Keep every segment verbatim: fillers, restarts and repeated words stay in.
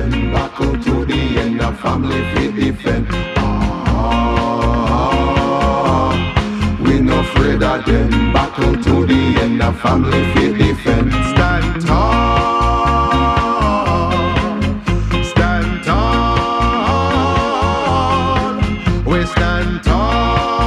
them buckle to the end, a family fi defend. Ah, we no afraid of them buckle to the end, a family fi defend. Stand tall, stand tall, we stand tall.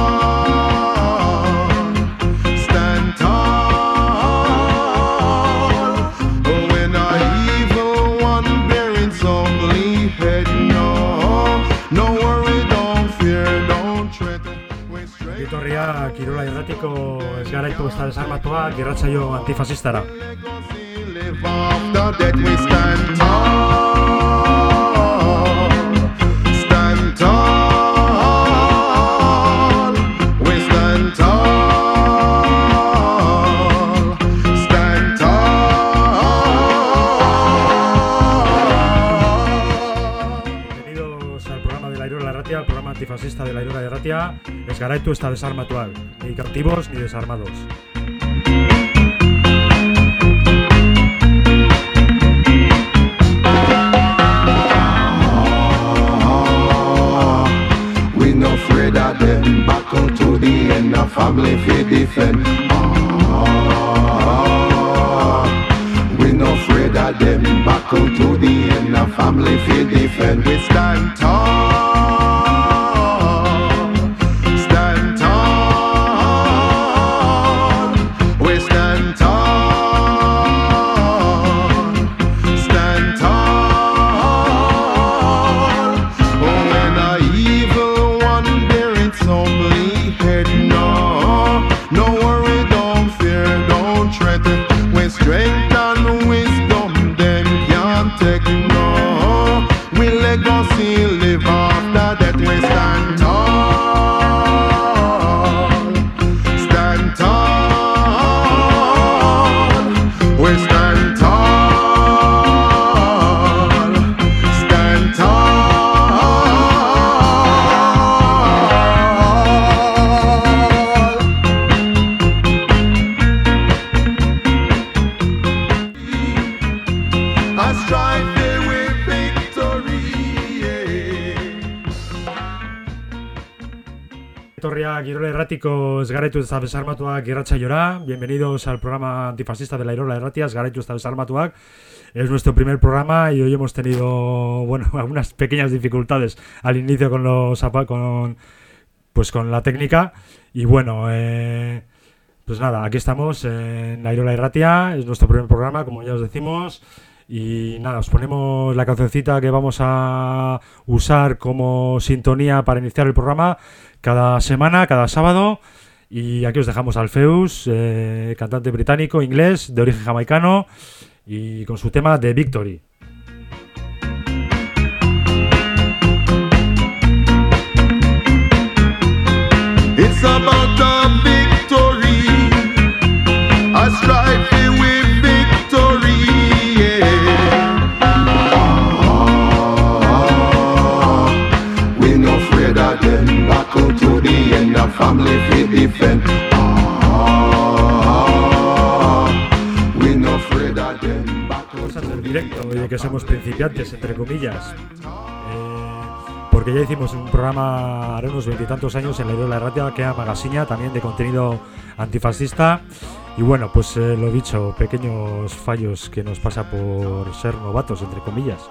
Kirola irratiko ez garaitu ez da desarmatuak irratsaio antifasistara. Antifascista de la Irora de Ratia, ez garaitu ez da desarmatuak, ni cautivos ni desarmados. We no afraid of them, buckle to the end, a family fi defend. We no afraid of them, buckle to the end, a family fi defend. We stand tall. Kirola Errático, es garaitu ez da desarmatuak irratsaiora. Bienvenidos al programa antifascista de la Irola Erratia, es garaitu ez da desarmatuak. Es nuestro primer programa y hoy hemos tenido, bueno, algunas pequeñas dificultades al inicio con los con pues con la técnica y bueno, eh, pues nada, aquí estamos en la Irola Erratia, es nuestro primer programa, como ya os decimos. Y nada, os ponemos la cancioncita que vamos a usar como sintonía para iniciar el programa cada semana, cada sábado. Y aquí os dejamos al Feus, eh, cantante británico, inglés, de origen jamaicano, y con su tema The Victory. It's about a victory, a strife with victory. To the end of family fi defend. We no afraid of them. Vamos a hacer directo y de que somos principiantes, entre comillas. Eh, porque ya hicimos un programa hará unos veintitantos años en la Irola Erratia, que era Magasiña, también de contenido antifascista. Y bueno, pues eh, lo dicho, pequeños fallos que nos pasa por ser novatos, entre comillas.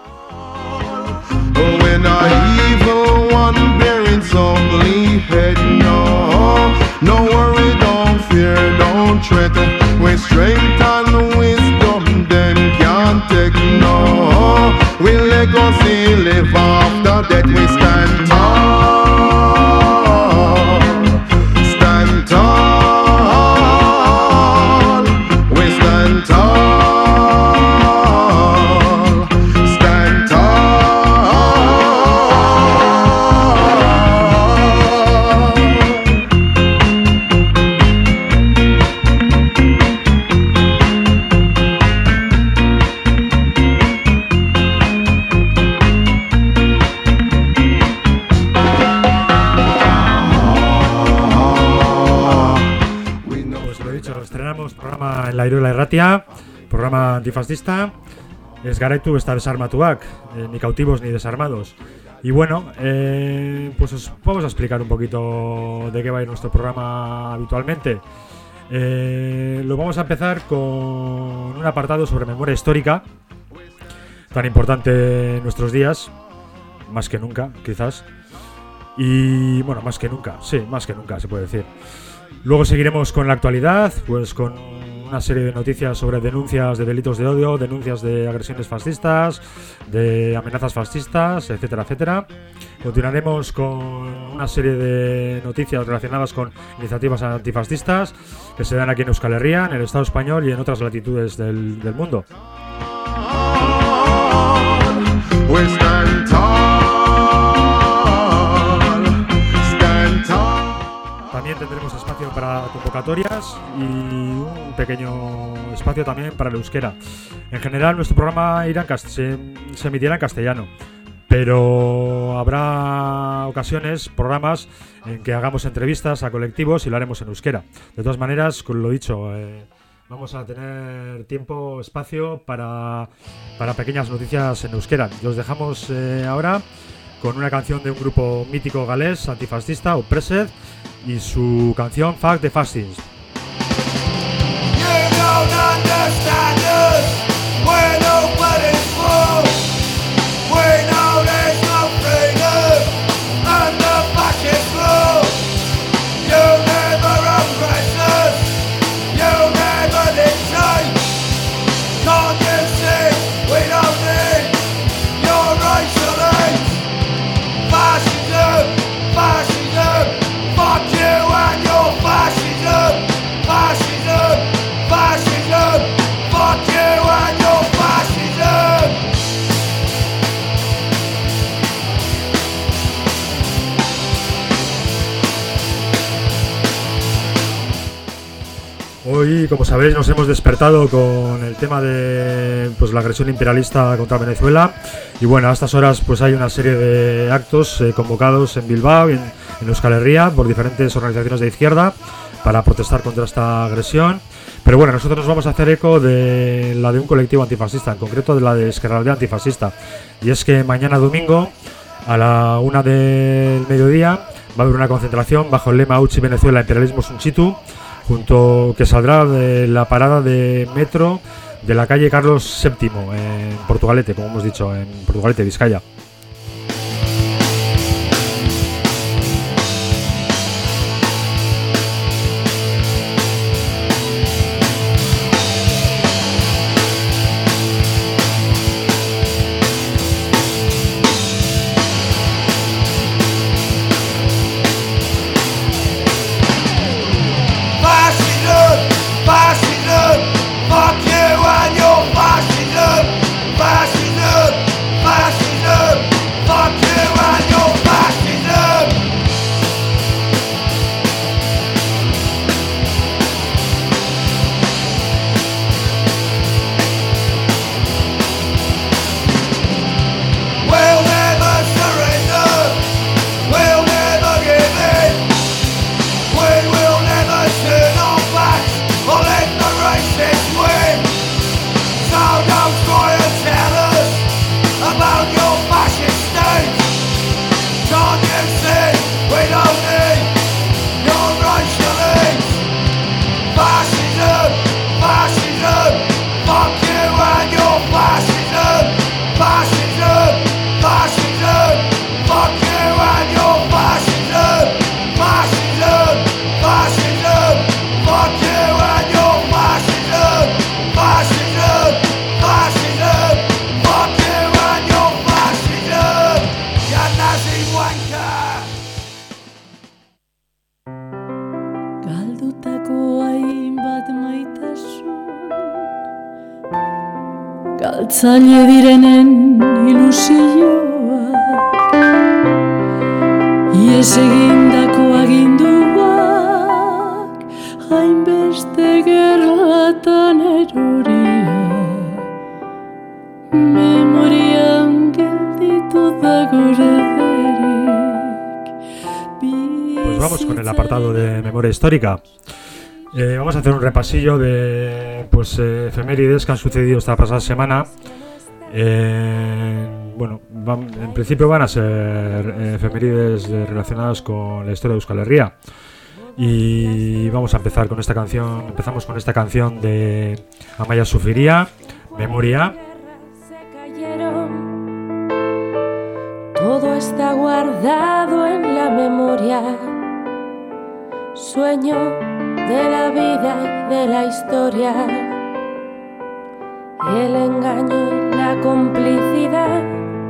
When a evil one bearing some ugly head, no, no worry, don't fear, don't tread. With strength and wisdom, then can't take no. We legacy live after that. We stand tall, stand tall, we stand tall. La Irola Erratia, programa antifascista. Ez garaitu ez da desarmatuak, eh, ni cautivos ni desarmados. Y bueno, eh, pues os vamos a explicar un poquito de qué va a ir nuestro programa habitualmente. Eh, lo vamos a empezar con un apartado sobre memoria histórica, tan importante en nuestros días, más que nunca, quizás. Y bueno, más que nunca, sí, más que nunca se puede decir. Luego seguiremos con la actualidad, pues con una serie de noticias sobre denuncias de delitos de odio, denuncias de agresiones fascistas, de amenazas fascistas, etcétera, etcétera. Continuaremos con una serie de noticias relacionadas con iniciativas antifascistas que se dan aquí en Euskal Herria, en el Estado español y en otras latitudes del, del mundo. También tendremos espacio para convocatorias y un pequeño espacio también para el euskera. En general nuestro programa irá en cast- se, se emitirá en castellano, pero habrá ocasiones, programas en que hagamos entrevistas a colectivos y lo haremos en euskera. De todas maneras, con lo dicho, eh, vamos a tener tiempo, espacio para, para pequeñas noticias en euskera. Y os dejamos eh, ahora con una canción de un grupo mítico galés antifascista, Oppressed, y su canción Fuck the Fascists. You don't understand us. We're nobody's fool. We know there's no freedom under fascist rule. You never oppress us. You never did change. Can't you see we don't need your racial hate? Fascism, fascism. Fuck you and your fascism, fascism, fascism. Fuck you and your fascism. Hoy, como sabéis, nos hemos despertado con el tema de pues, la agresión imperialista contra Venezuela. Y bueno, a estas horas pues hay una serie de actos eh, convocados en Bilbao y en, en Euskal Herria por diferentes organizaciones de izquierda para protestar contra esta agresión. Pero bueno, nosotros nos vamos a hacer eco de la de un colectivo antifascista, en concreto de la de Ezkerraldea Antifascista. Y es que mañana domingo, a la una del mediodía, va a haber una concentración bajo el lema Uchi Venezuela, Imperialismo Sunchitu, junto que saldrá de la parada de metro de la calle Carlos séptimo en Portugalete, como hemos dicho, en Portugalete, Vizcaya. Galtzaile direnen ilusioak, ies egindako aginduak, hainbeste gerlatan eroria, memorian gelditu da gorederik. Pues vamos con el apartado de memoria histórica. Eh, vamos a hacer un repasillo de pues, eh, efemérides que han sucedido esta pasada semana Eh, bueno, van, en principio van a ser eh, efemérides de- relacionadas con la historia de Euskal Herria. Y vamos a empezar con esta canción. Empezamos con esta canción de Amaia Zufiria, Memoria. Se cayeron. Todo está guardado en la memoria. Sueño de la vida y de la historia. El engaño y la complicidad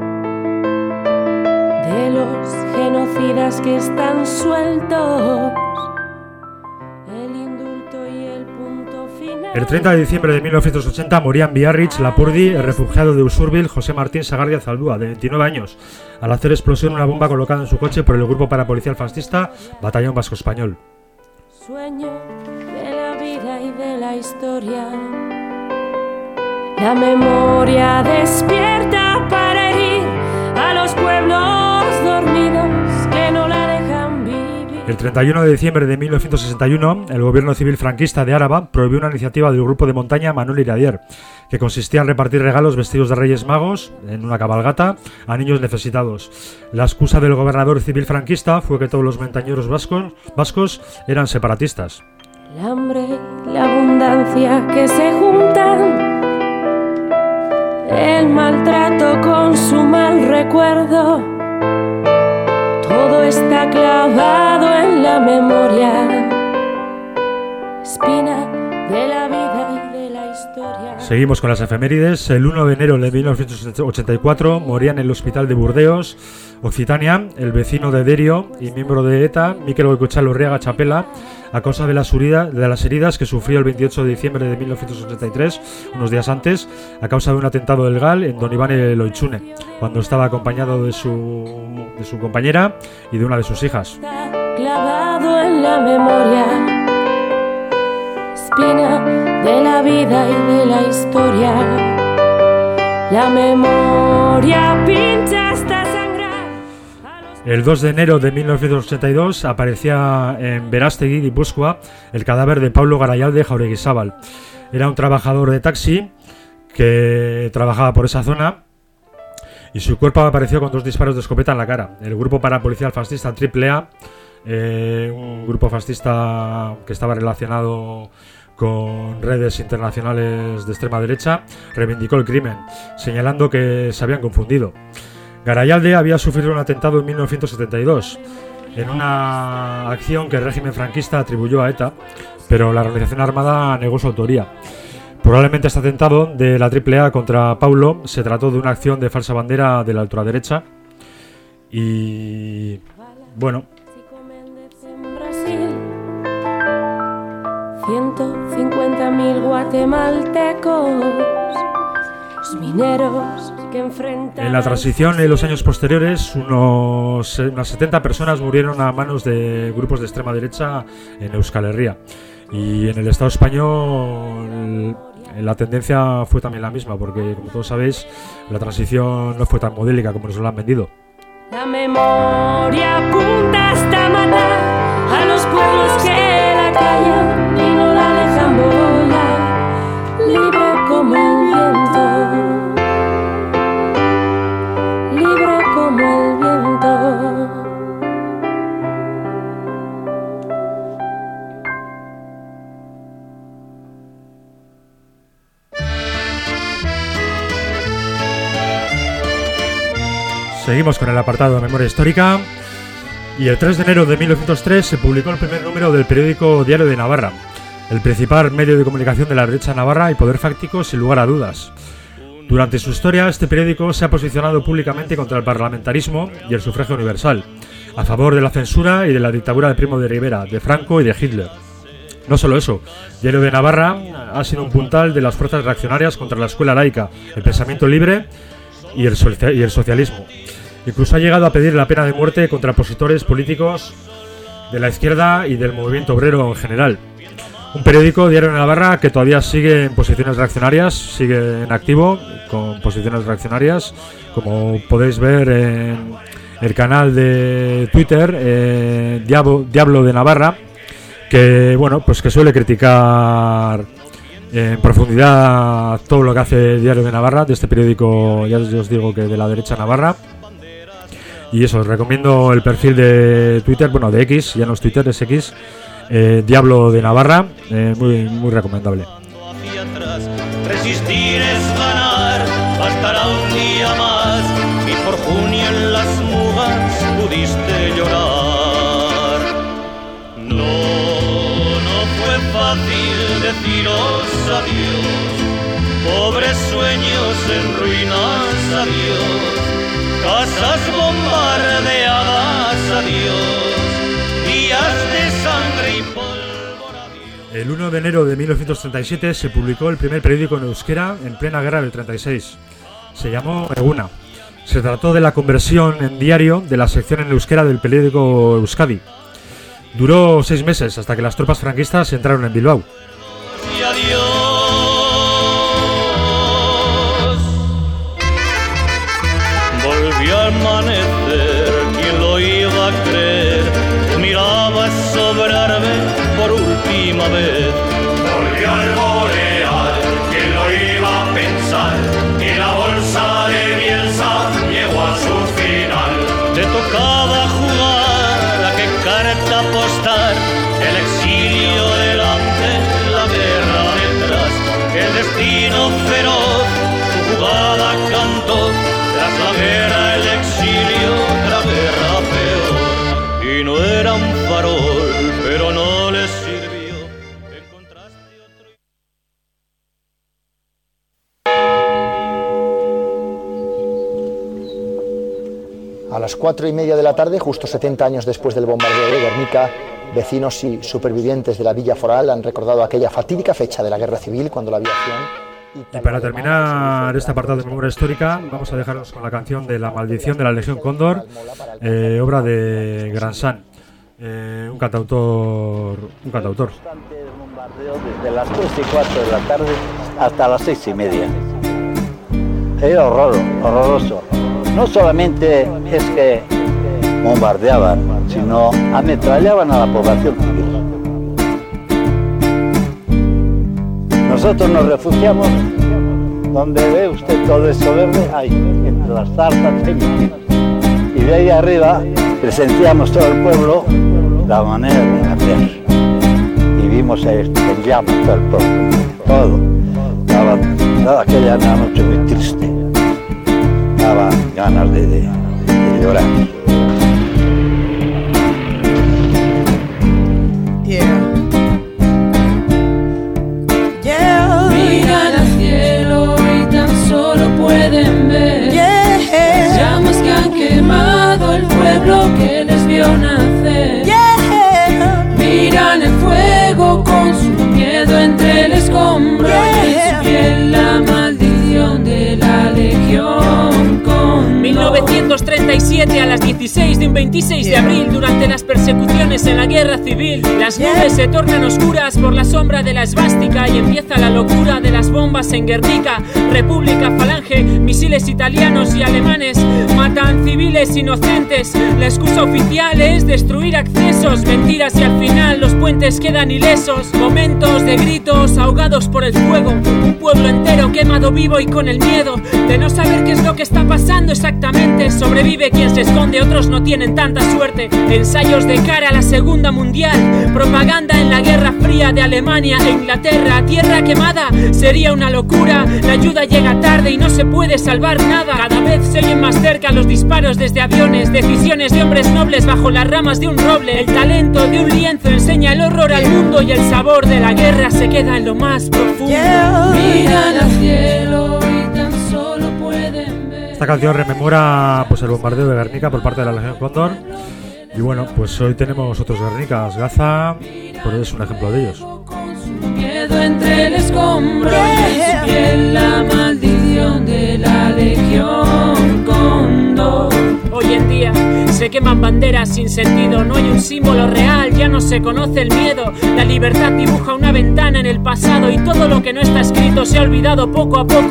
de los genocidas que están sueltos. El indulto y el punto final. El treinta de diciembre de mil novecientos ochenta moría en Biarritz, Lapurdi, el refugiado de Usurbil, José Martín Sagardia Zaldúa, de veintinueve años, al hacer explosión una bomba colocada en su coche por el grupo parapolicial fascista Batallón Vasco Español. Sueño de la vida y de la historia. La memoria despierta para herir a los pueblos dormidos que no la dejan vivir. El treinta y uno de diciembre de mil novecientos sesenta y uno, el gobierno civil franquista de Áraba prohibió una iniciativa del grupo de montaña Manuel Iradier, que consistía en repartir regalos vestidos de Reyes Magos en una cabalgata a niños necesitados. La excusa del gobernador civil franquista fue que todos los montañeros vascos, vascos eran separatistas. El hambre y la abundancia que se juntan. El maltrato con su mal recuerdo. Todo está clavado en la memoria. Espina de la vida y de la historia. Seguimos con las efemérides. El uno de enero de mil novecientos ochenta y cuatro moría en el hospital de Burdeos, Occitania, el vecino de Derio y miembro de ETA, Mikel Goikoetxea Lurriaga Chapela, a causa de las, urida, de las heridas que sufrió el veintiocho de diciembre de mil novecientos ochenta y tres, unos días antes, a causa de un atentado del GAL en Don Iván Loitzune, cuando estaba acompañado de su, de su compañera y de una de sus hijas. Está clavado en la memoria. Espina de la vida y de la historia. La memoria pincha hasta sangrar. A los El dos de enero de mil novecientos ochenta y dos aparecía en Berastegui, Guipúzcoa, el cadáver de Pablo Garayalde Jaureguizabal. Era un trabajador de taxi que trabajaba por esa zona y su cuerpo apareció con dos disparos de escopeta en la cara. El grupo parapolicial fascista Triple A, eh, un grupo fascista que estaba relacionado con redes internacionales de extrema derecha, reivindicó el crimen, señalando que se habían confundido. Garayalde había sufrido un atentado en mil novecientos setenta y dos, en una acción que el régimen franquista atribuyó a ETA, pero la organización armada negó su autoría. Probablemente este atentado de la Triple A contra Paulo se trató de una acción de falsa bandera de la ultraderecha y, bueno, en Brasil, ciento cincuenta mil guatemaltecos, los mineros que enfrentan. en la transición en los años posteriores, unos, unas setenta personas murieron a manos de grupos de extrema derecha en Euskal Herria. Y en el Estado español la tendencia fue también la misma, porque como todos sabéis, la transición no fue tan modélica como nos lo han vendido. La memoria apunta hasta matar a los pueblos que la callan y no la dejan volar, libre como el viento, libre como el viento. Seguimos con el apartado de memoria histórica y el tres de enero de mil novecientos tres se publicó el primer número del periódico Diario de Navarra, el principal medio de comunicación de la derecha navarra y poder fáctico sin lugar a dudas. Durante su historia, este periódico se ha posicionado públicamente contra el parlamentarismo y el sufragio universal, a favor de la censura y de la dictadura de Primo de Rivera, de Franco y de Hitler. No solo eso, Diario de Navarra ha sido un puntal de las fuerzas reaccionarias contra la escuela laica, el pensamiento libre y el, socia- y el socialismo. Incluso ha llegado a pedir la pena de muerte contra opositores políticos de la izquierda y del movimiento obrero en general. Un periódico, Diario de Navarra, que todavía sigue en posiciones reaccionarias, sigue en activo con posiciones reaccionarias, como podéis ver en el canal de Twitter, eh, Diablo, Diablo de Navarra, que bueno, pues que suele criticar en profundidad todo lo que hace el Diario de Navarra, de este periódico, ya os digo que de la derecha navarra. Y eso, os recomiendo el perfil de Twitter, bueno, de X, ya no es Twitter, es X, eh, Diablo de Navarra, eh, muy, muy recomendable. Resistir es ganar, bastará un día más, y por junio en las mugas pudiste llorar. No, no fue fácil deciros adiós, pobres sueños en ruinas, adiós, casas bombardeadas, adiós, días de sangre y pólvora, adiós. El uno de enero de mil novecientos treinta y siete se publicó el primer periódico en euskera en plena guerra del treinta y seis. Se llamó Eguna. Se trató de la conversión en diario de la sección en euskera del periódico Euskadi. Duró seis meses hasta que las tropas franquistas entraron en Bilbao. Y adiós. Volvió a amanecer, ¿quién lo iba a creer? Miraba sobrarme por última vez. Volvió al boreal, ¿quién lo iba a pensar? Y la bolsa de Bielsa llegó a su final. Te tocaba jugar, ¿a qué carta apostar? El exilio delante, la guerra detrás. El destino feroz, su jugada cantó. Tras la guerra, el exilio, la guerra peor. Y no era un farol, pero no les sirvió. Encontraste otro. A las cuatro y media de la tarde, justo setenta años después del bombardeo de Guernica, vecinos y supervivientes de la Villa Foral han recordado aquella fatídica fecha de la Guerra Civil cuando la aviación... Y para terminar este apartado de memoria histórica, vamos a dejarnos con la canción de La maldición de la Legión Cóndor, eh, obra de Gransan, eh, un cantautor, un cantautor. Desde las tres y cuatro de la tarde hasta las seis y media. Era horror, horroroso. No solamente es que bombardeaban, sino ametrallaban a la población civil. Nosotros nos refugiamos donde ve usted todo eso verde, ahí, entre las zarzas, y de ahí arriba presenciamos todo el pueblo la manera de nacer. Y vimos en llamas todo el pueblo, todo. Daba, daba aquella noche muy triste, daba ganas de, de, de llorar. Yeah. Miran al cielo y tan solo pueden ver yeah. llamas que han quemado el pueblo que les vio nacer. Yeah. Miran el fuego con su miedo entre el escombro yeah. y en su piel la maldición de la Legión Cóndor. mil novecientos treinta y siete a las dieciséis de un veintiséis de abril, durante las persecuciones en la guerra civil, las nubes se tornan oscuras por la sombra de la esvástica y empieza la locura de las bombas en Guernica. República, Falange, misiles italianos y alemanes matan civiles inocentes. La excusa oficial es destruir accesos, mentiras, y al final los puentes quedan ilesos. Momentos de gritos ahogados por el fuego, un pueblo entero quemado vivo y con el miedo de no saber qué es lo que está pasando exactamente. Sobrevive quien se esconde, otros no tienen tanta suerte. Ensayos de cara a la Segunda Mundial, propaganda en la Guerra Fría de Alemania e Inglaterra. Tierra quemada, sería una locura. La ayuda llega tarde y no se puede salvar nada. Cada vez se oyen más cerca los disparos desde aviones, decisiones de hombres nobles bajo las ramas de un roble. El talento de un lienzo enseña el horror al mundo y el sabor de la guerra se queda en lo más profundo. Yeah. Miran al cielo y tan solo pueden ver. Esta canción rememora pues el bombardeo de Guernica por parte de la Legión Cóndor. Y bueno, pues hoy tenemos otros Guernicas. Gaza, pues es un ejemplo de ellos. Miedo entre el escombro y en su piel la maldición de la Legión Cóndor. Hoy en día se queman banderas sin sentido, no hay un símbolo real, ya no se conoce el miedo. La libertad dibuja una ventana en el pasado y todo lo que no está escrito se ha olvidado poco a poco. Se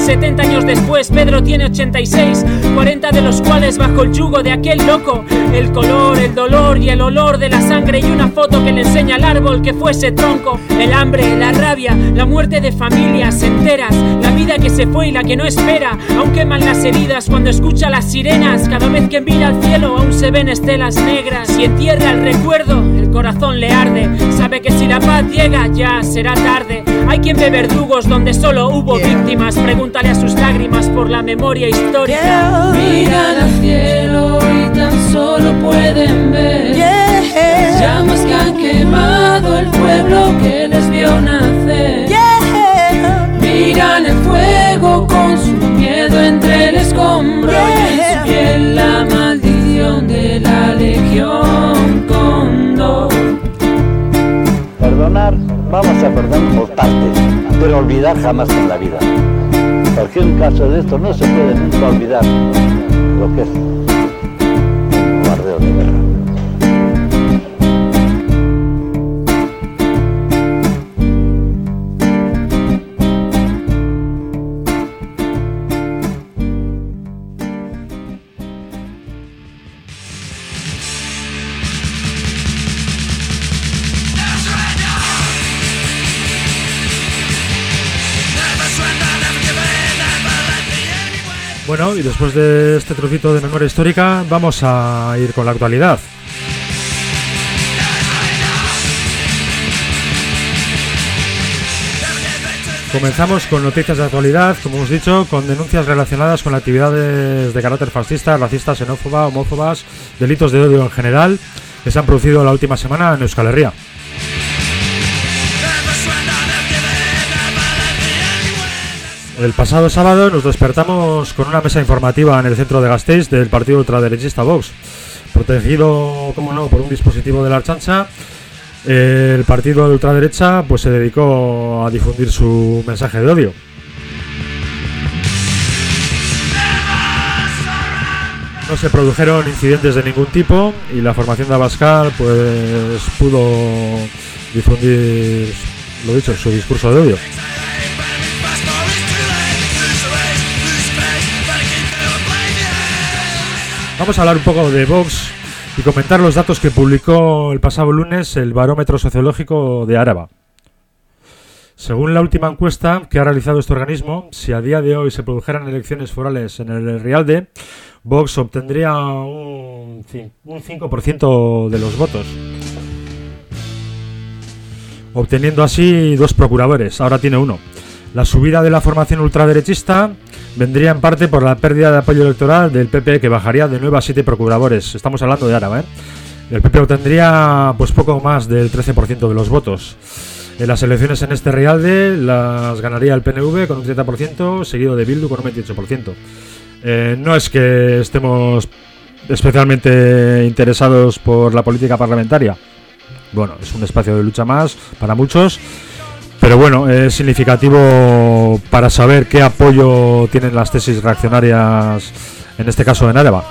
setenta años después Pedro tiene ochenta y seis, cuarenta de los cuales bajo el yugo de aquel loco. El color, el dolor y el olor de la sangre y una foto que le enseña al árbol que fue ese tronco. El hambre, la rabia, la muerte de familias enteras, la vida que se fue y la que no espera. Aún queman las heridas cuando escucha las sirenas. Cada vez que mira al cielo aún se ven estelas negras. Y entierra el recuerdo, el corazón le arde. Sabe que si la paz llega ya será tarde. Hay quien ve verdugos donde solo hubo yeah. víctimas. Pregúntale a sus lágrimas por la memoria histórica. Yeah. Miran al cielo y tan solo pueden ver yeah. llamas que han quemado el pueblo que les vio nacer. Yeah. Miran el fuego con su miedo entre el escombro yeah. y en su piel la maldición de la legión Cóndor. Perdonar, vamos a perdonar por partes, pero olvidar jamás en la vida. Porque en caso de esto no se puede nunca olvidar lo que es un bombardeo de guerra. Bueno, y después de este trocito de memoria histórica, vamos a ir con la actualidad. Comenzamos con noticias de actualidad, como hemos dicho, con denuncias relacionadas con actividades de carácter fascista, racista, xenófoba, homófobas, delitos de odio en general, que se han producido la última semana en Euskal Herria. El pasado sábado nos despertamos con una mesa informativa en el centro de Gasteiz del partido ultraderechista Vox. Protegido, como no, por un dispositivo de la Ertzaintza, el partido de ultraderecha pues se dedicó a difundir su mensaje de odio. No se produjeron incidentes de ningún tipo y la formación de Abascal pues pudo difundir, lo dicho, su discurso de odio. Vamos a hablar un poco de Vox y comentar los datos que publicó el pasado lunes el Barómetro Sociológico de Araba. Según la última encuesta que ha realizado este organismo, si a día de hoy se produjeran elecciones forales en el Rialde, Vox obtendría un cinco por ciento de los votos, obteniendo así dos procuradores, ahora tiene uno. La subida de la formación ultraderechista vendría en parte por la pérdida de apoyo electoral del P P, que bajaría de nueve a siete procuradores. Estamos hablando de Araba, ¿eh? El P P obtendría pues poco más del trece por ciento de los votos. En las elecciones en este Rialde las ganaría el P N V con un treinta por ciento, seguido de Bildu con un veintiocho por ciento. Eh, no es que estemos especialmente interesados por la política parlamentaria. Bueno, es un espacio de lucha más para muchos. Pero bueno, es significativo para saber qué apoyo tienen las tesis reaccionarias, en este caso en Araba.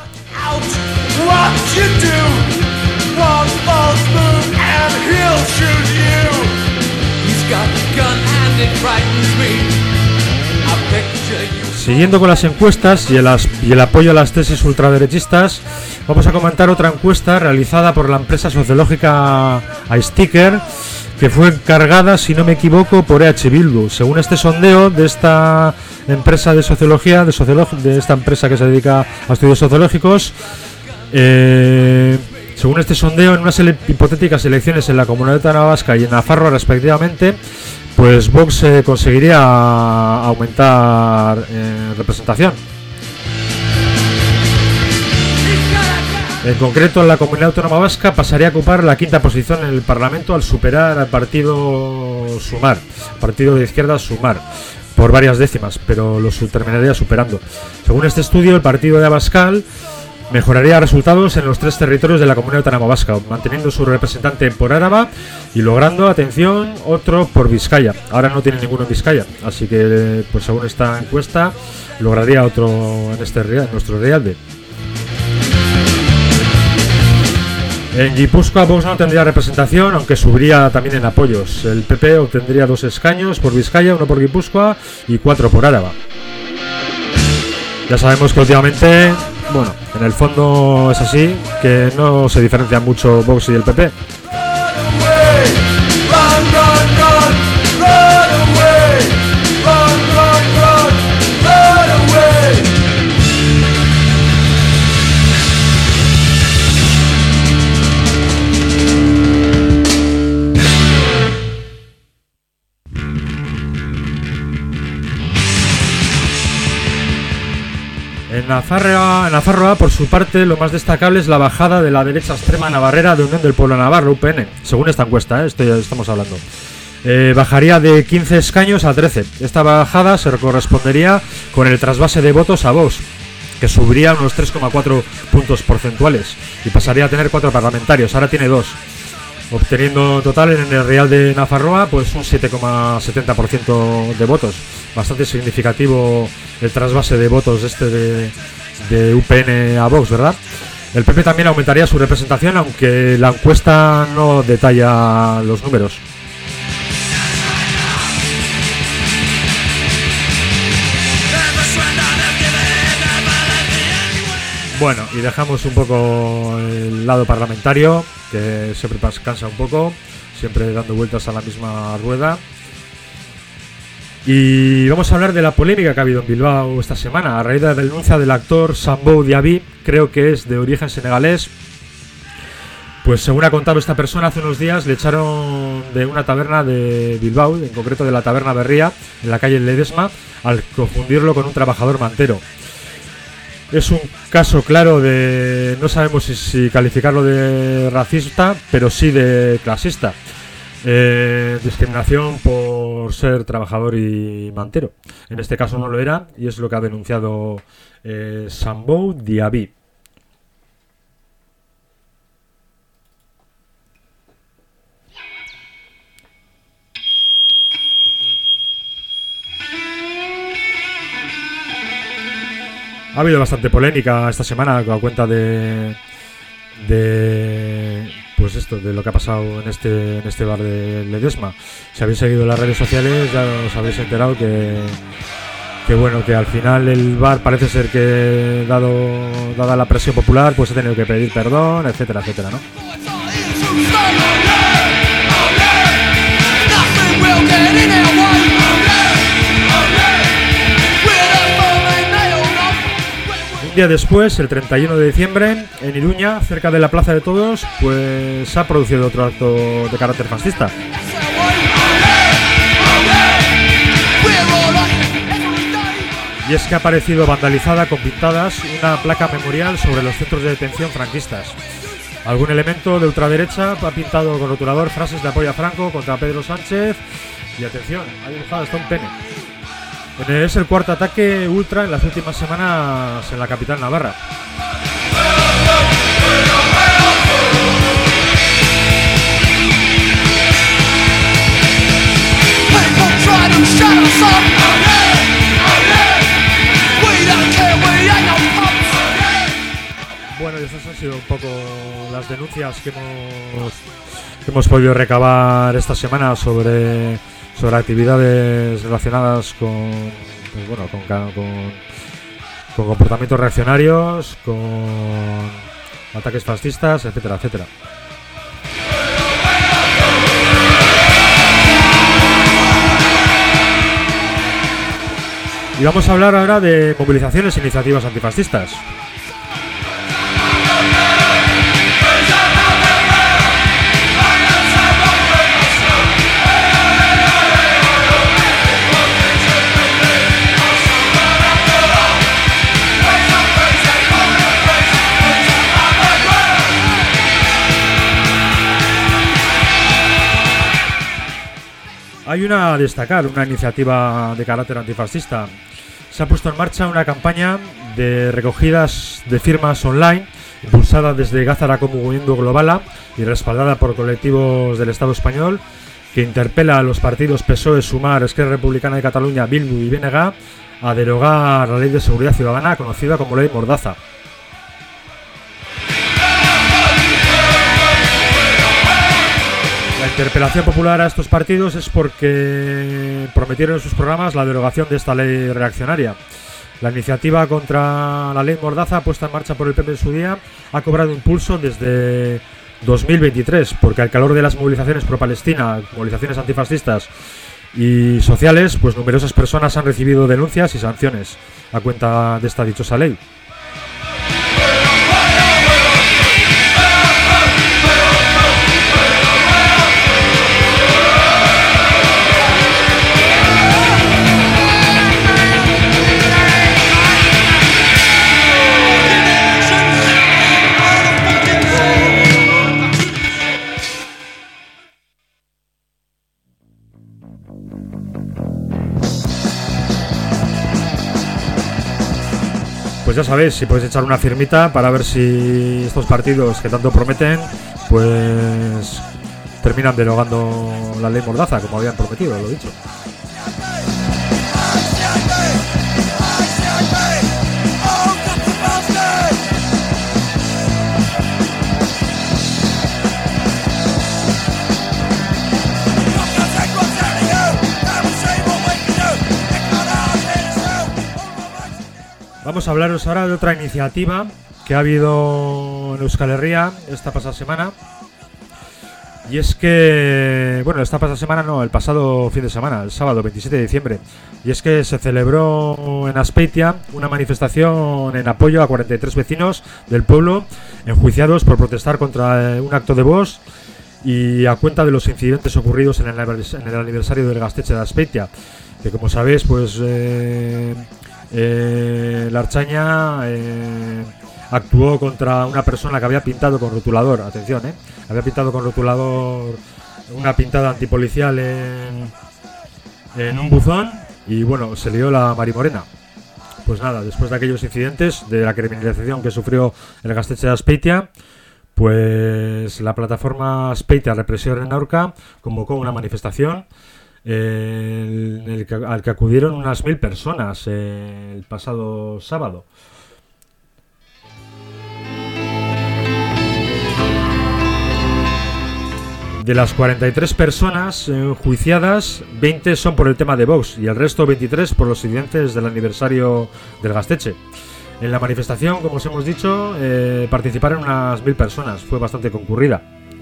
Siguiendo con las encuestas y el, as- y el apoyo a las tesis ultraderechistas, vamos a comentar otra encuesta realizada por la empresa sociológica iSticker, que fue encargada, si no me equivoco, por E H Bildu. Según este sondeo de esta empresa de sociología, de, sociolog- de esta empresa que se dedica a estudios sociológicos, eh, según este sondeo, en unas ele- hipotéticas elecciones en la Comunidad Autónoma Vasca y en Nafarroa respectivamente, pues Vox eh, conseguiría aumentar eh, representación. En concreto, en la Comunidad Autónoma Vasca pasaría a ocupar la quinta posición en el Parlamento al superar al partido Sumar, partido de izquierda Sumar, por varias décimas, pero lo terminaría superando. Según este estudio, el partido de Abascal mejoraría resultados en los tres territorios de la Comunidad Autónoma Vasca, manteniendo su representante por Araba y logrando, atención, otro por Vizcaya. Ahora no tiene ninguno en Vizcaya, así que, pues según esta encuesta, lograría otro en este en nuestro Rialde. En Guipúzcoa, Vox no tendría representación, aunque subiría también en apoyos. El P P obtendría dos escaños por Vizcaya, uno por Guipúzcoa y cuatro por Araba. Ya sabemos que últimamente, bueno, en el fondo es así, que no se diferencian mucho Vox y el P P. En Nafarroa, en Nafarroa, por su parte, lo más destacable es la bajada de la derecha extrema navarrera de Unión del Pueblo Navarro, U P N, según esta encuesta, ¿eh? Esto ya estamos hablando. Eh, bajaría de quince escaños a trece. Esta bajada se correspondería con el trasvase de votos a Vox, que subiría unos tres coma cuatro puntos porcentuales y pasaría a tener cuatro parlamentarios. Ahora tiene dos, obteniendo total en el Real de Nafarroa pues un siete coma setenta por ciento de votos. Bastante significativo el trasvase de votos este de, de U P N a Vox, ¿verdad? El P P también aumentaría su representación, aunque la encuesta no detalla los números. Bueno, y dejamos un poco el lado parlamentario, que siempre cansa un poco, siempre dando vueltas a la misma rueda. Y vamos a hablar de la polémica que ha habido en Bilbao esta semana, a raíz de la denuncia del actor Sambou Diaby, creo que es de origen senegalés. Pues según ha contado esta persona, hace unos días le echaron de una taberna de Bilbao, en concreto de la Taberna Berría, en la calle Ledesma, al confundirlo con un trabajador mantero. Es un caso claro de, no sabemos si, si calificarlo de racista, pero sí de clasista. Eh, discriminación por ser trabajador y mantero. En este caso no lo era, y es lo que ha denunciado eh, Sambou Diaby. Ha habido bastante polémica esta semana a cuenta de, de pues esto, de lo que ha pasado en este en este bar de Ledesma. Si habéis seguido las redes sociales ya os habéis enterado que que bueno, que al final el bar parece ser que dado dada la presión popular pues ha tenido que pedir perdón, etcétera, etcétera, ¿no? Un día después, el treinta y uno de diciembre, en Iruña, cerca de la Plaza de Todos, pues se ha producido otro acto de carácter fascista. Y es que ha aparecido vandalizada con pintadas una placa memorial sobre los centros de detención franquistas. Algún elemento de ultraderecha ha pintado con rotulador frases de apoyo a Franco contra Pedro Sánchez y atención, ha dibujado hasta un pene. Es el cuarto ataque ultra en las últimas semanas en la capital navarra. Bueno, y estas han sido un poco las denuncias que hemos, que hemos podido recabar esta semana sobre... sobre actividades relacionadas con, pues bueno, con, con, con comportamientos reaccionarios, con ataques fascistas, etcétera, etcétera. Y vamos a hablar ahora de movilizaciones e iniciativas antifascistas. Hay una a destacar, una iniciativa de carácter antifascista. Se ha puesto en marcha una campaña de recogidas de firmas online, impulsada desde Gázara como Movimiento Globala y respaldada por colectivos del Estado español, que interpela a los partidos P S O E, Sumar, Esquerra Republicana de Cataluña, Bildu y B N G a derogar la Ley de Seguridad Ciudadana, conocida como Ley Mordaza. La interpelación popular a estos partidos es porque prometieron en sus programas la derogación de esta ley reaccionaria. La iniciativa contra la ley Mordaza puesta en marcha por el P P en su día ha cobrado impulso desde dos mil veintitrés, porque al calor de las movilizaciones pro-Palestina, movilizaciones antifascistas y sociales, pues numerosas personas han recibido denuncias y sanciones a cuenta de esta dichosa ley. Pues ya sabéis, si podéis echar una firmita para ver si estos partidos que tanto prometen, pues terminan derogando la ley Mordaza, como habían prometido, lo dicho. Vamos a hablaros ahora de otra iniciativa que ha habido en Euskal Herria esta pasada semana. Y es que, bueno, esta pasada semana no, el pasado fin de semana, el sábado veintisiete de diciembre. Y es que se celebró en Azpeitia una manifestación en apoyo a cuarenta y tres vecinos del pueblo enjuiciados por protestar contra un acto de Vox y a cuenta de los incidentes ocurridos en el, en el aniversario del Gaztetxe de Azpeitia. Que como sabéis, pues... Eh, Eh, la Ertzaina eh, actuó contra una persona que había pintado con rotulador, atención, eh, había pintado con rotulador una pintada antipolicial en, en un buzón y bueno, se lió la marimorena. Pues nada, después de aquellos incidentes, de la criminalización que sufrió el Gaztetxe de Azpeitia, pues la plataforma Azpeitia Represión en Aurka convocó una manifestación Eh, el que, al que acudieron unas mil personas eh, el pasado sábado. De las cuarenta y tres personas enjuiciadas, veinte son por el tema de Vox y el resto veintitrés por los incidentes del aniversario del Gaztetxe. En la manifestación, como os hemos dicho, eh, participaron unas mil personas, fue bastante concurrida.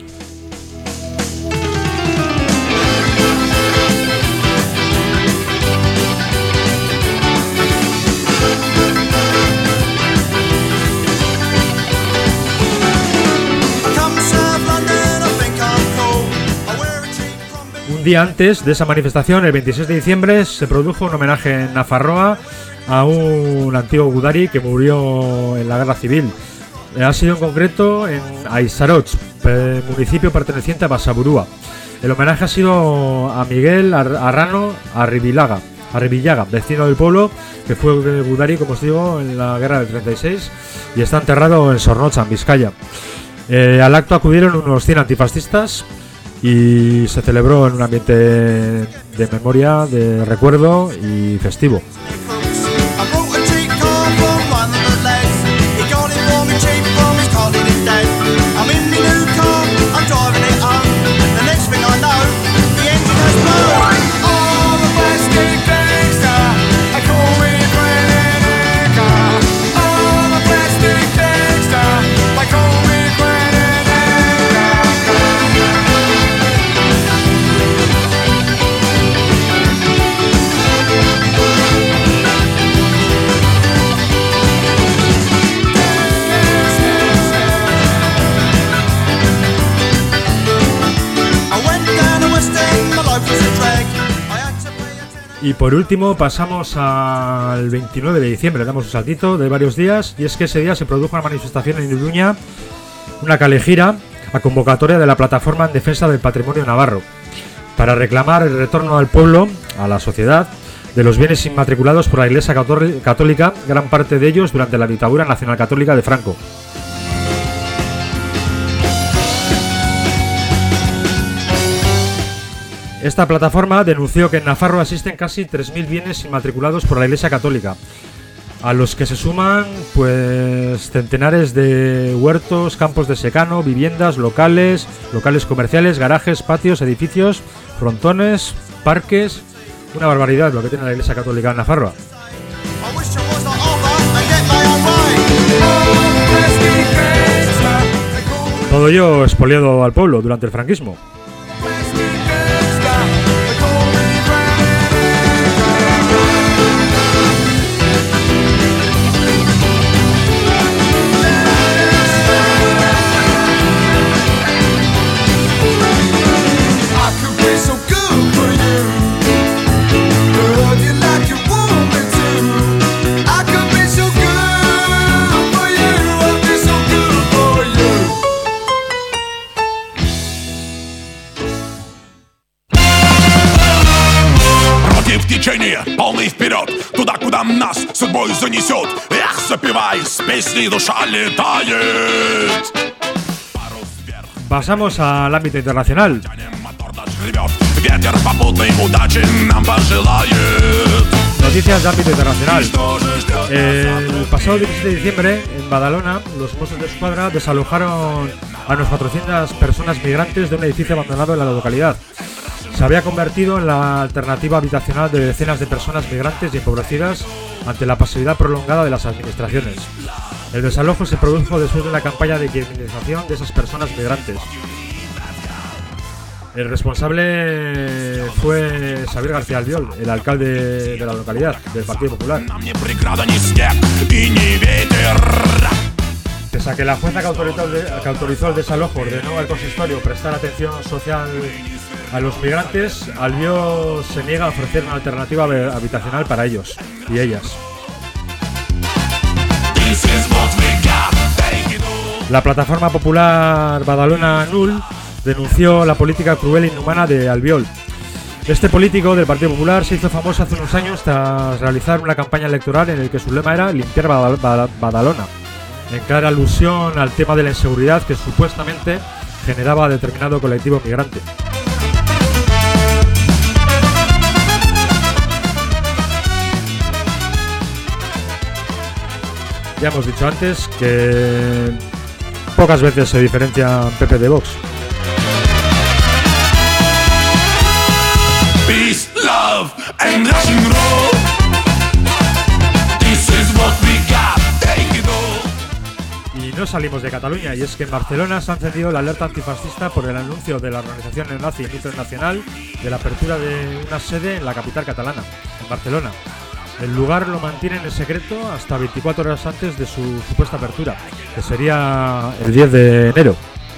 Un día antes de esa manifestación, el veintiséis de diciembre, se produjo un homenaje en Nafarroa a un antiguo gudari que murió en la guerra civil. Ha sido en concreto en Aizarotz, municipio perteneciente a Basaburúa. El homenaje ha sido a Miguel Arrano Arribilaga, Arribillaga, vecino del pueblo, que fue gudari, como os digo, en la guerra del treinta y seis y está enterrado en Zornotza, en Vizcaya. Eh, al acto acudieron unos cien antifascistas y se celebró en un ambiente de memoria, de recuerdo y festivo. Y por último pasamos al veintinueve de diciembre, damos un saltito de varios días, y es que ese día se produjo una manifestación en Iruña, una calejira a convocatoria de la Plataforma en Defensa del Patrimonio Navarro, para reclamar el retorno al pueblo, a la sociedad, de los bienes inmatriculados por la Iglesia Católica, gran parte de ellos durante la dictadura nacional católica de Franco. Esta plataforma denunció que en Nafarroa existen casi tres mil bienes inmatriculados por la Iglesia Católica, a los que se suman pues centenares de huertos, campos de secano, viviendas, locales, locales comerciales, garajes, patios, edificios, frontones, parques, una barbaridad lo que tiene la Iglesia Católica en Nafarroa. Todo ello expoliado al pueblo durante el franquismo. Полный вперед, туда, куда нас судьбой занесет. Эх, запевай, с песней душа летает. Pasamos al ámbito internacional. Ветер попутный удачи нам pожелает. Noticias de ámbito internacional. El pasado diecisiete de diciembre, en Badalona, los Mossos de Escuadra desalojaron a unas cuatrocientas personas migrantes de un edificio abandonado en la localidad. Se había convertido en la alternativa habitacional de decenas de personas migrantes y empobrecidas ante la pasividad prolongada de las administraciones. El desalojo se produjo después de una campaña de criminalización de esas personas migrantes. El responsable fue Xavier García Albiol, el alcalde de la localidad, del Partido Popular. Pese a que la jueza que autorizó, el de, que autorizó el desalojo ordenó al consistorio prestar atención social a los migrantes, Albiol se niega a ofrecer una alternativa habitacional para ellos y ellas. La plataforma popular Badalona Nul denunció la política cruel e inhumana de Albiol. Este político del Partido Popular se hizo famoso hace unos años tras realizar una campaña electoral en la que su lema era limpiar Badal- Badal- Badalona, en clara alusión al tema de la inseguridad que supuestamente generaba a determinado colectivo migrante. Ya hemos dicho antes que pocas veces se diferencian P P de Vox. Peace, love, and Russian roll. This is what we got, take it all. Y no salimos de Cataluña, y es que en Barcelona se ha encendido la alerta antifascista por el anuncio de la organización neonazi internacional de la apertura de una sede en la capital catalana, en Barcelona. El lugar lo mantienen en secreto hasta veinticuatro horas antes de su supuesta apertura, que sería el diez de enero.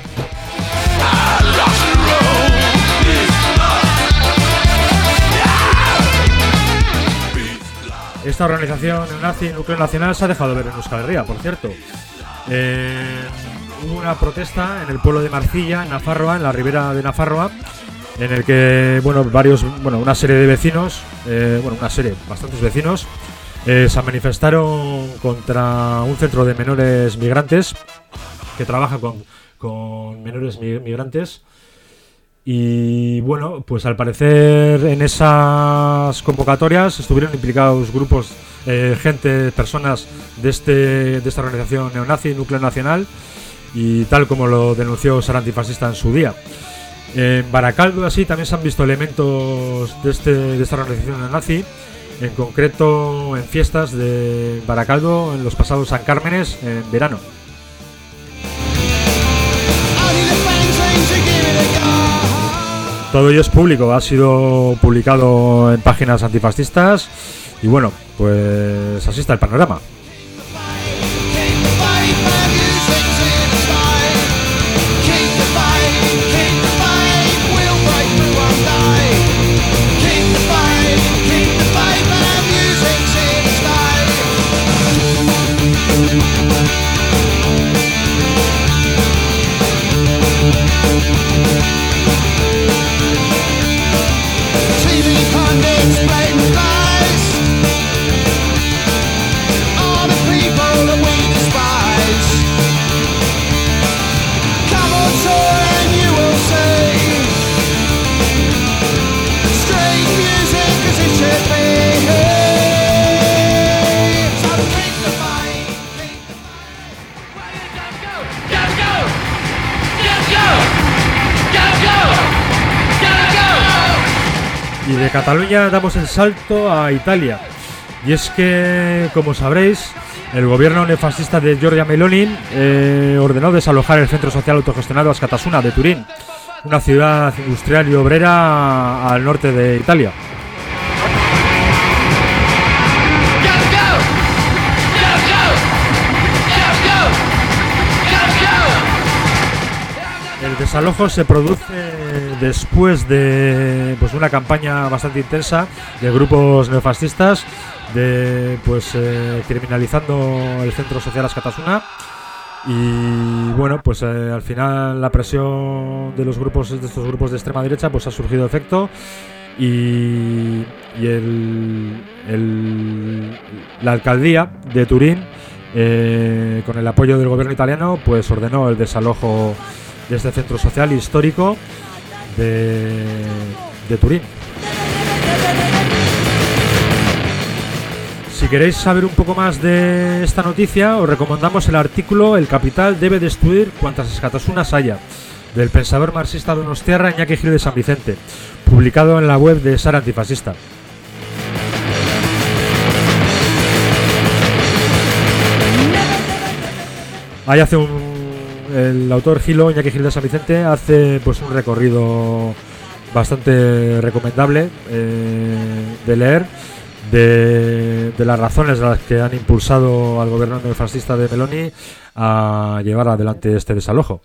Esta organización neonazi Núcleo Nacional se ha dejado ver en Euskal Herria, por cierto. Eh, hubo una protesta en el pueblo de Marcilla, en Nafarroa, en la ribera de Nafarroa, en el que, bueno, varios, bueno, una serie de vecinos, eh, bueno, una serie, bastantes vecinos, eh, se manifestaron contra un centro de menores migrantes que trabaja con, con menores migrantes. Y bueno, pues al parecer en esas convocatorias estuvieron implicados grupos, eh, gente, personas de este de esta organización neonazi, Núcleo Nacional, y tal como lo denunció Sara Antifascista en su día. En Baracaldo así también se han visto elementos de, este, de esta organización neonazi, en concreto en fiestas de Baracaldo en los pasados San Cármenes en verano. Todo ello es público, ha sido publicado en páginas antifascistas y bueno, pues así está el panorama. Y de Cataluña damos el salto a Italia. Y es que, como sabréis, el gobierno neofascista de Giorgia Meloni eh, ordenó desalojar el centro social autogestionado Askatasuna de Turín, una ciudad industrial y obrera al norte de Italia. El desalojo se produce después de pues una campaña bastante intensa de grupos neofascistas de pues eh, criminalizando el centro social Askatasuna, y bueno, pues eh, al final la presión de los grupos de estos grupos de extrema derecha pues ha surgido efecto, y, y el, el, la alcaldía de Turín eh, con el apoyo del gobierno italiano pues ordenó el desalojo de este centro social histórico de, de Turín. Si queréis saber un poco más de esta noticia, os recomendamos el artículo El capital debe destruir cuantas Askatasunas haya, del pensador marxista donostiarra Iñaki Gil de San Vicente, publicado en la web de Sara Antifascista. Ahí hace un el autor Gilo, Iñaki Gil de San Vicente, hace pues un recorrido bastante recomendable eh, de leer de, de las razones las que han impulsado al gobierno neofascista de Meloni a llevar adelante este desalojo.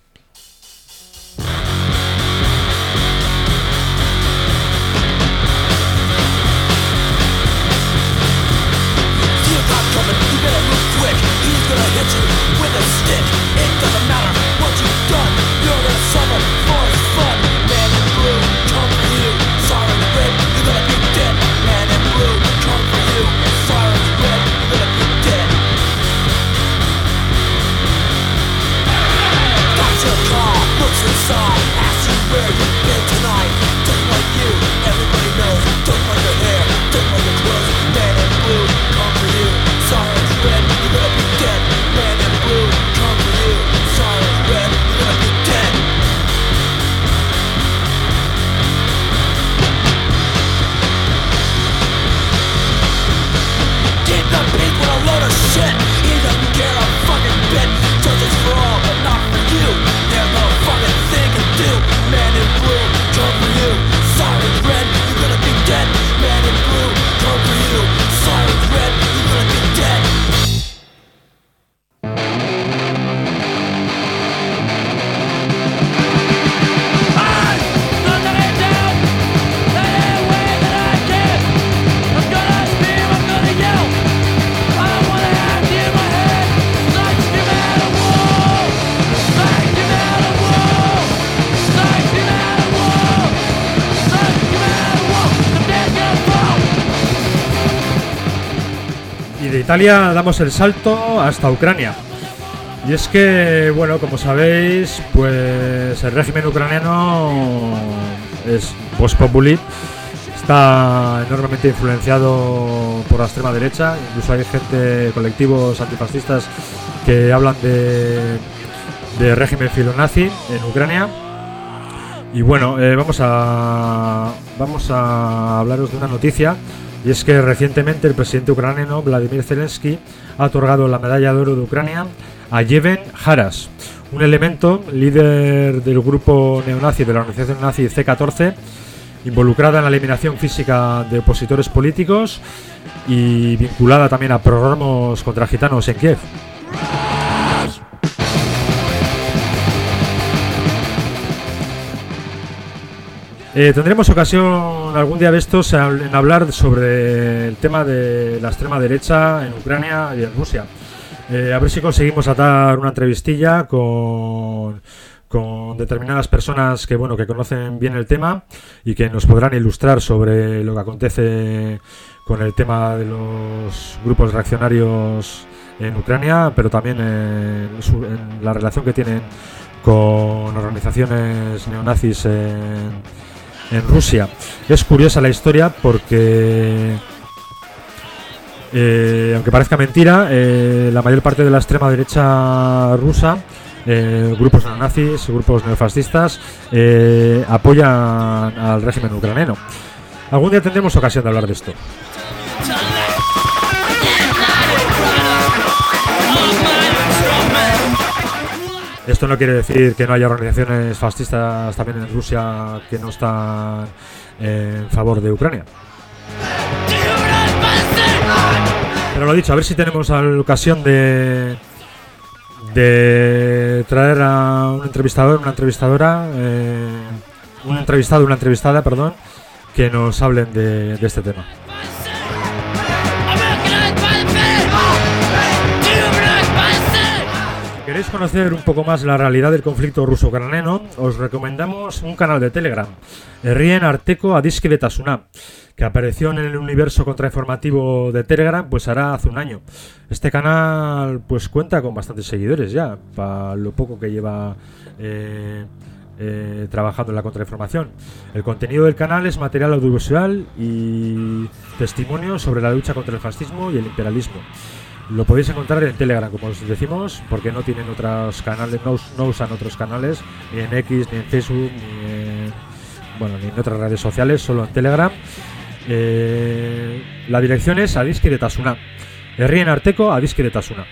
Italia damos el salto hasta Ucrania. Y es que, bueno, como sabéis, pues el régimen ucraniano es Vox Populi, está enormemente influenciado por la extrema derecha. Incluso hay gente, colectivos antifascistas que hablan de, de régimen filonazi en Ucrania. Y bueno, eh, vamos a vamos a hablaros de una noticia. Y es que recientemente el presidente ucraniano Vladimir Zelensky ha otorgado la medalla de oro de Ucrania a Yeven Haras, un elemento líder del grupo neonazi de la organización nazi C catorce, involucrada en la eliminación física de opositores políticos y vinculada también a programas contra gitanos en Kiev. Eh, tendremos ocasión algún día de estos en hablar sobre el tema de la extrema derecha en Ucrania y en Rusia. Eh, a ver si conseguimos atar una entrevistilla con, con determinadas personas que bueno que conocen bien el tema y que nos podrán ilustrar sobre lo que acontece con el tema de los grupos reaccionarios en Ucrania, pero también en, su, en la relación que tienen con organizaciones neonazis en en Rusia. Es curiosa la historia porque eh, aunque parezca mentira, eh, la mayor parte de la extrema derecha rusa, eh, grupos neonazis, grupos neofascistas, eh, apoyan al régimen ucraniano. Algún día tendremos ocasión de hablar de esto. Esto no quiere decir que no haya organizaciones fascistas también en Rusia que no están en favor de Ucrania. Pero lo dicho, a ver si tenemos la ocasión de de traer a un entrevistador, una entrevistadora, eh, un entrevistado, una entrevistada, perdón, que nos hablen de, de este tema. Si queréis conocer un poco más la realidad del conflicto ruso-ucraniano, os recomendamos un canal de Telegram, Herrien Arteko Adiskidetasuna, que apareció en el universo contrainformativo de Telegram pues hará hace un año. Este canal pues cuenta con bastantes seguidores ya, para lo poco que lleva eh, eh, trabajando en la contrainformación. El contenido del canal es material audiovisual y testimonios sobre la lucha contra el fascismo y el imperialismo. Lo podéis encontrar en Telegram, como os decimos, porque no tienen otros canales, no, no usan otros canales, ni en X, ni en Facebook, ni en, bueno, ni en otras redes sociales, solo en Telegram. Eh, la dirección es Adiskidetasuna. Herrien Arteko Adiskidetasuna.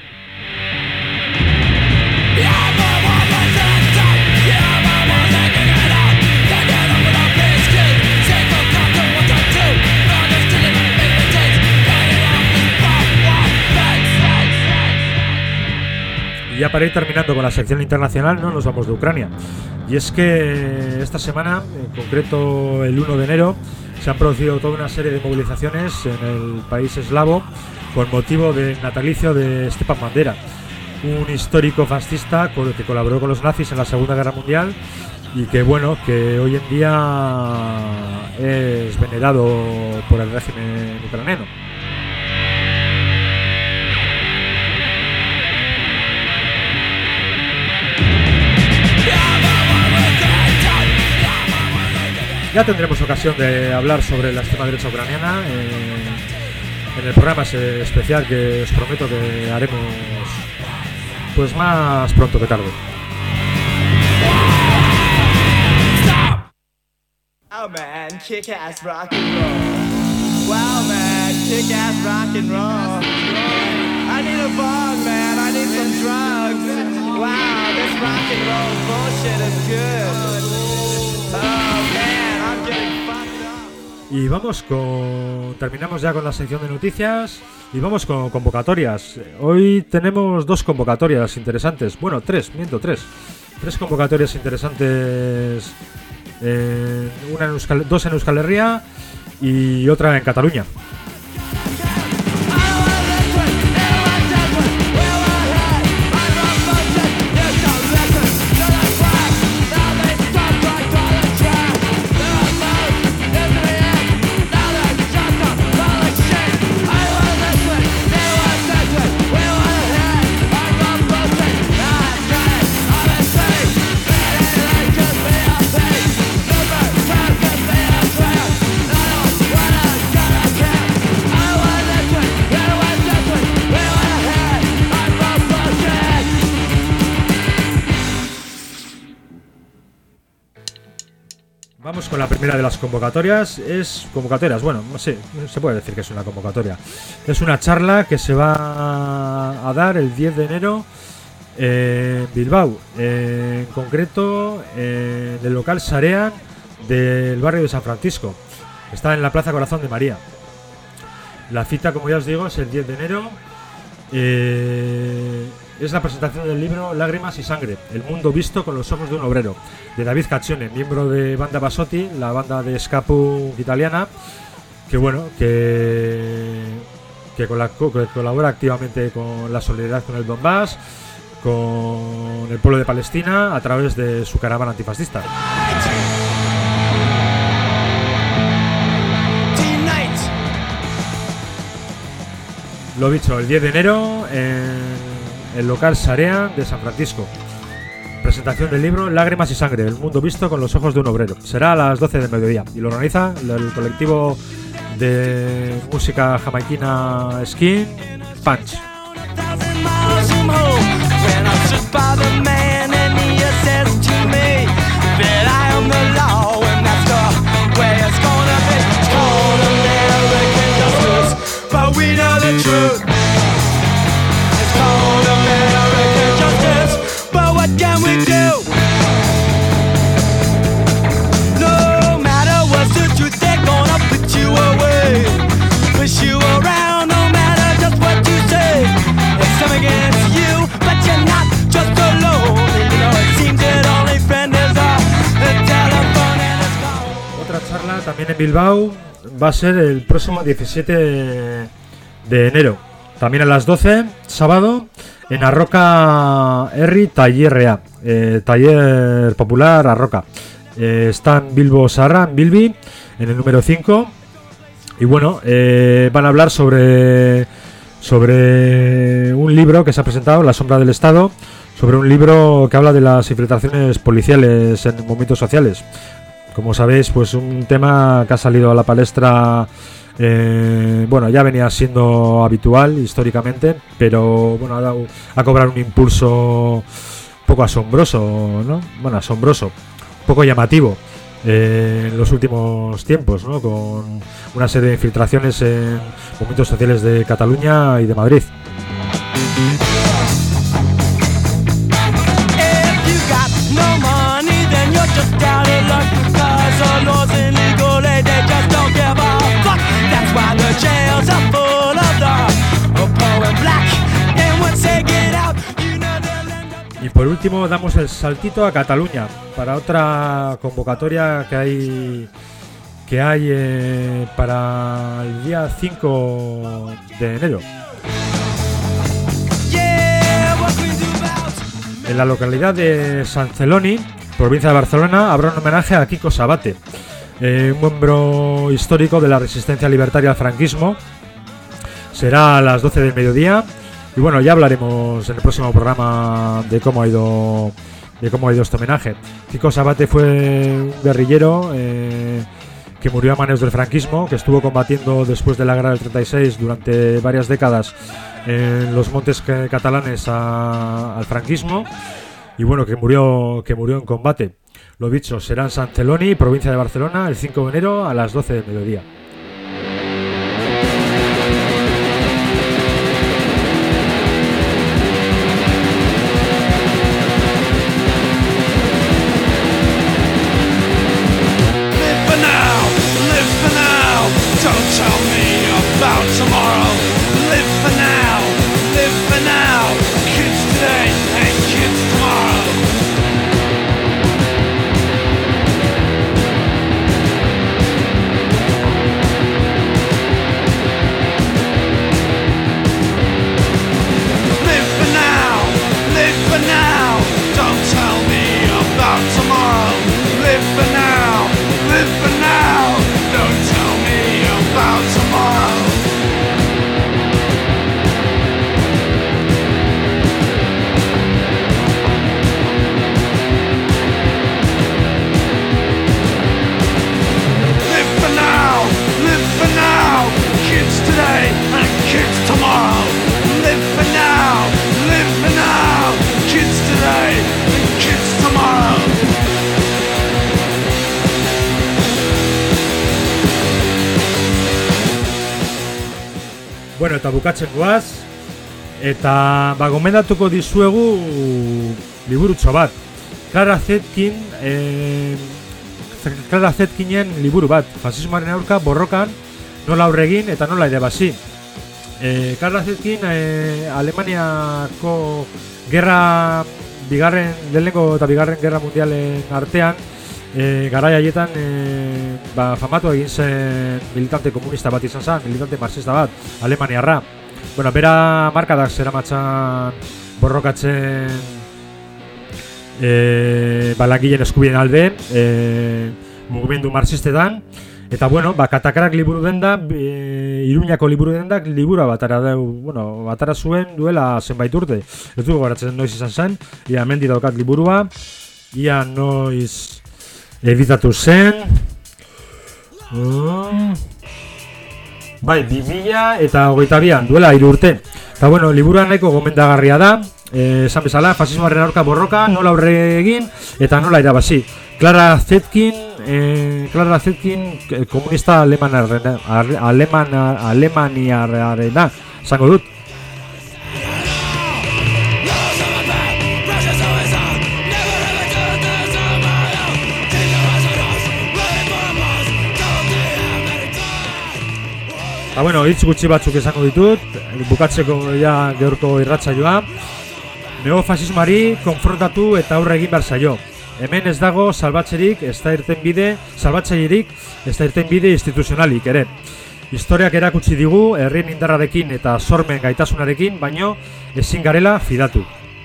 Y ya para ir terminando con la sección internacional, no nos vamos de Ucrania. Y es que esta semana, en concreto el uno de enero, se han producido toda una serie de movilizaciones en el país eslavo con motivo del natalicio de Stepan Bandera, un histórico fascista que colaboró con los nazis en la Segunda Guerra Mundial y que, bueno, que hoy en día es venerado por el régimen ucraniano. Ya tendremos ocasión de hablar sobre la extrema derecha ucraniana en, en el programa ese especial que os prometo que haremos pues más pronto que tarde. Wow man, kick ass rock and roll. Wow man, kick ass rock and roll. I need a bong man, I need some drugs. Wow, this rock and roll bullshit is good. Oh man. Y vamos con... terminamos ya con la sección de noticias y vamos con convocatorias. Hoy tenemos dos convocatorias interesantes. Bueno, tres, miento, tres. Tres convocatorias interesantes. Eh, una en Euskal... Dos en Euskal Herria y otra en Cataluña. Vamos con la primera de las convocatorias. Es convocatorias, bueno, no sé, se puede decir que es una convocatoria. Es una charla que se va a dar el diez de enero en Bilbao, en concreto en el local Sarean del barrio de San Francisco. Está en la Plaza Corazón de María. La cita, como ya os digo, es el diez de enero. Eh, es la presentación del libro Lágrimas y Sangre, el mundo visto con los ojos de un obrero, de David Caccione, miembro de Banda Basotti, la banda de ska punk italiana, que bueno, que, que, con la, que colabora activamente con la solidaridad con el Donbass, con el pueblo de Palestina, a través de su caravana antifascista. Lo dicho, el diez de enero en el local Sarean de San Francisco. Presentación del libro Lágrimas y Sangre, el mundo visto con los ojos de un obrero. Será a las doce del mediodía y lo organiza el colectivo de música jamaiquina Skin Punch. charla también en Bilbao va a ser el próximo diecisiete de enero. También a las doce, sábado, en Arroka Herri Tallerrea, eh, Taller Popular Arroka. Eh, está en Bilbo Zaharra, en Bilbi, en el número cinco. Y bueno, eh, van a hablar sobre, sobre un libro que se ha presentado, La sombra del Estado, sobre un libro que habla de las infiltraciones policiales en movimientos sociales. Como sabéis, pues un tema que ha salido a la palestra. Eh, bueno, ya venía siendo habitual históricamente, pero bueno, ha, dado, ha cobrado un impulso un poco asombroso, ¿no? Bueno, asombroso, un poco llamativo eh, en los últimos tiempos, ¿no? Con una serie de infiltraciones en movimientos sociales de Cataluña y de Madrid. Y por último damos el saltito a Cataluña para otra convocatoria que hay que hay eh, para el día cinco de enero. En la localidad de San Celoni, provincia de Barcelona, habrá un homenaje a Quico Sabate, eh, un miembro histórico de la resistencia libertaria al franquismo. Será a las doce del mediodía. Y bueno, ya hablaremos en el próximo programa de cómo ha ido de cómo ha ido este homenaje. Quico Sabate fue un guerrillero eh, que murió a manos del franquismo, que estuvo combatiendo después de la guerra del treinta y seis durante varias décadas en los montes catalanes a, al franquismo, y bueno, que murió que murió en combate. Lo dicho, será en San Celoni, provincia de Barcelona, el cinco de enero a las doce del mediodía. Bueno, eta bukatzen goaz, eta ba, gomendatuko dizuegu liburutxo bat. Clara Zetkin, eh, Clara Zetkinen liburu bat, fasismoaren aurka borrokan, nola aurregin eta nola ere basi. Eh, Clara Zetkin, eh, Alemaniako gerra, bigarren, lehenengo eta bigarren gerra mundialen artean, E, garai haietan e, ba, famatu egin zen militante komunista bat izan zen, militante marxista bat, alemaniarra. Bueno, bera markadak zeramatzan borrokatzen e, ba, langileen eskubideen alde, e, mugimendu marxistetan. Eta bueno, ba, Katakarak liburu denda, e, Iruñako liburu dendak libura batara deu, bueno, batara zuen duela zenbait urte. Ez dugu garatzen noiz izan zen, ia mendi daukat liburua, ia noiz editatu zen, mm. bai, bi mila eta hogeita bian, duela hiru urte. Eta bueno, liburua nahiko gomendagarria da, eh, esan bezala, fasismoaren aurka borroka, nola aurre egin eta nola irabazi. Clara Zetkin, eh, Clara Zetkin komunista alemaniarrena, alemana, alemaniarrena, esango dut. Eta bueno, hitz gutxi batzuk esango ditut, bukatzeko ja gaurko irratsaioa. Neofasismoari konfrontatu eta aurre egin behar zaio. hemen ez dago salbatzerik, ez da irtenbide, salbatzailerik, ez da irtenbide instituzionalik ere. Historiak erakutsi digu herrien indarrarekin eta sormen gaitasunarekin, baino ezin garela fidatu.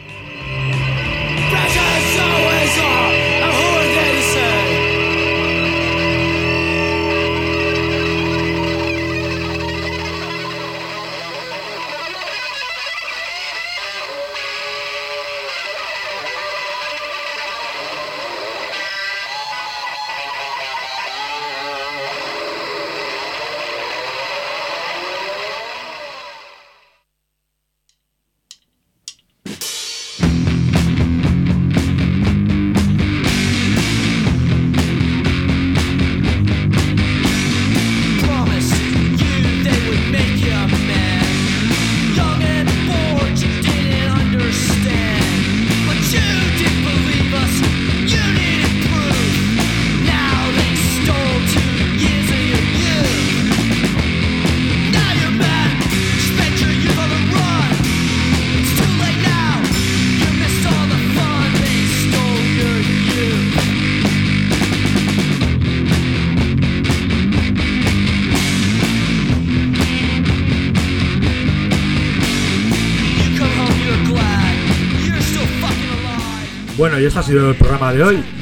Bueno, y este ha sido el programa de hoy,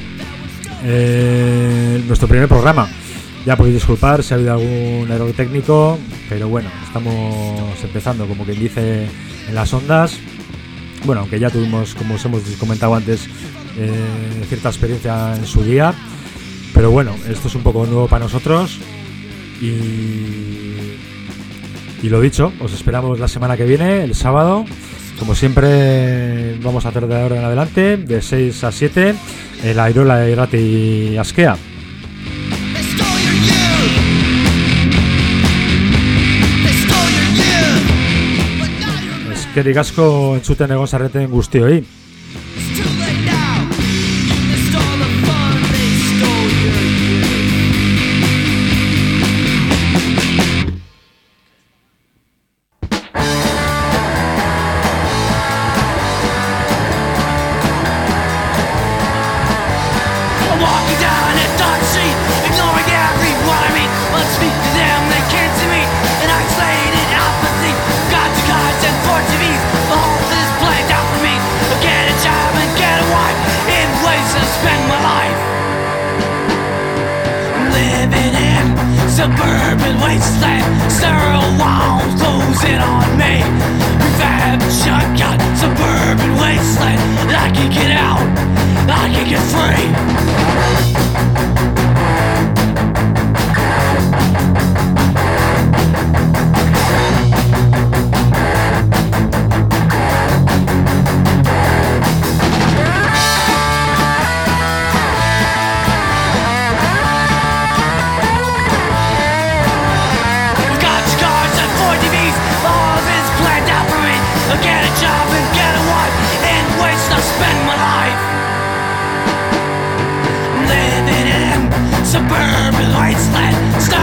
eh, nuestro primer programa. Ya podéis disculpar si ha habido algún error técnico, pero bueno, estamos empezando, como quien dice, en las ondas. Bueno, aunque ya tuvimos, como os hemos comentado antes, eh, cierta experiencia en su día, pero bueno, esto es un poco nuevo para nosotros y, y lo dicho, os esperamos la semana que viene, el sábado. Como siempre, vamos a hacer de ahora en adelante, de seis a siete, en la Airola Irrati Askea. Eskerrik asko entzuten egon zareten guztioi. Suburban wasteland, sterile walls closing on me. Prefab shotgun, suburban wasteland. I can get out, I can get free. Get a job and get a wife and waste to spend my life living in suburban wasteland.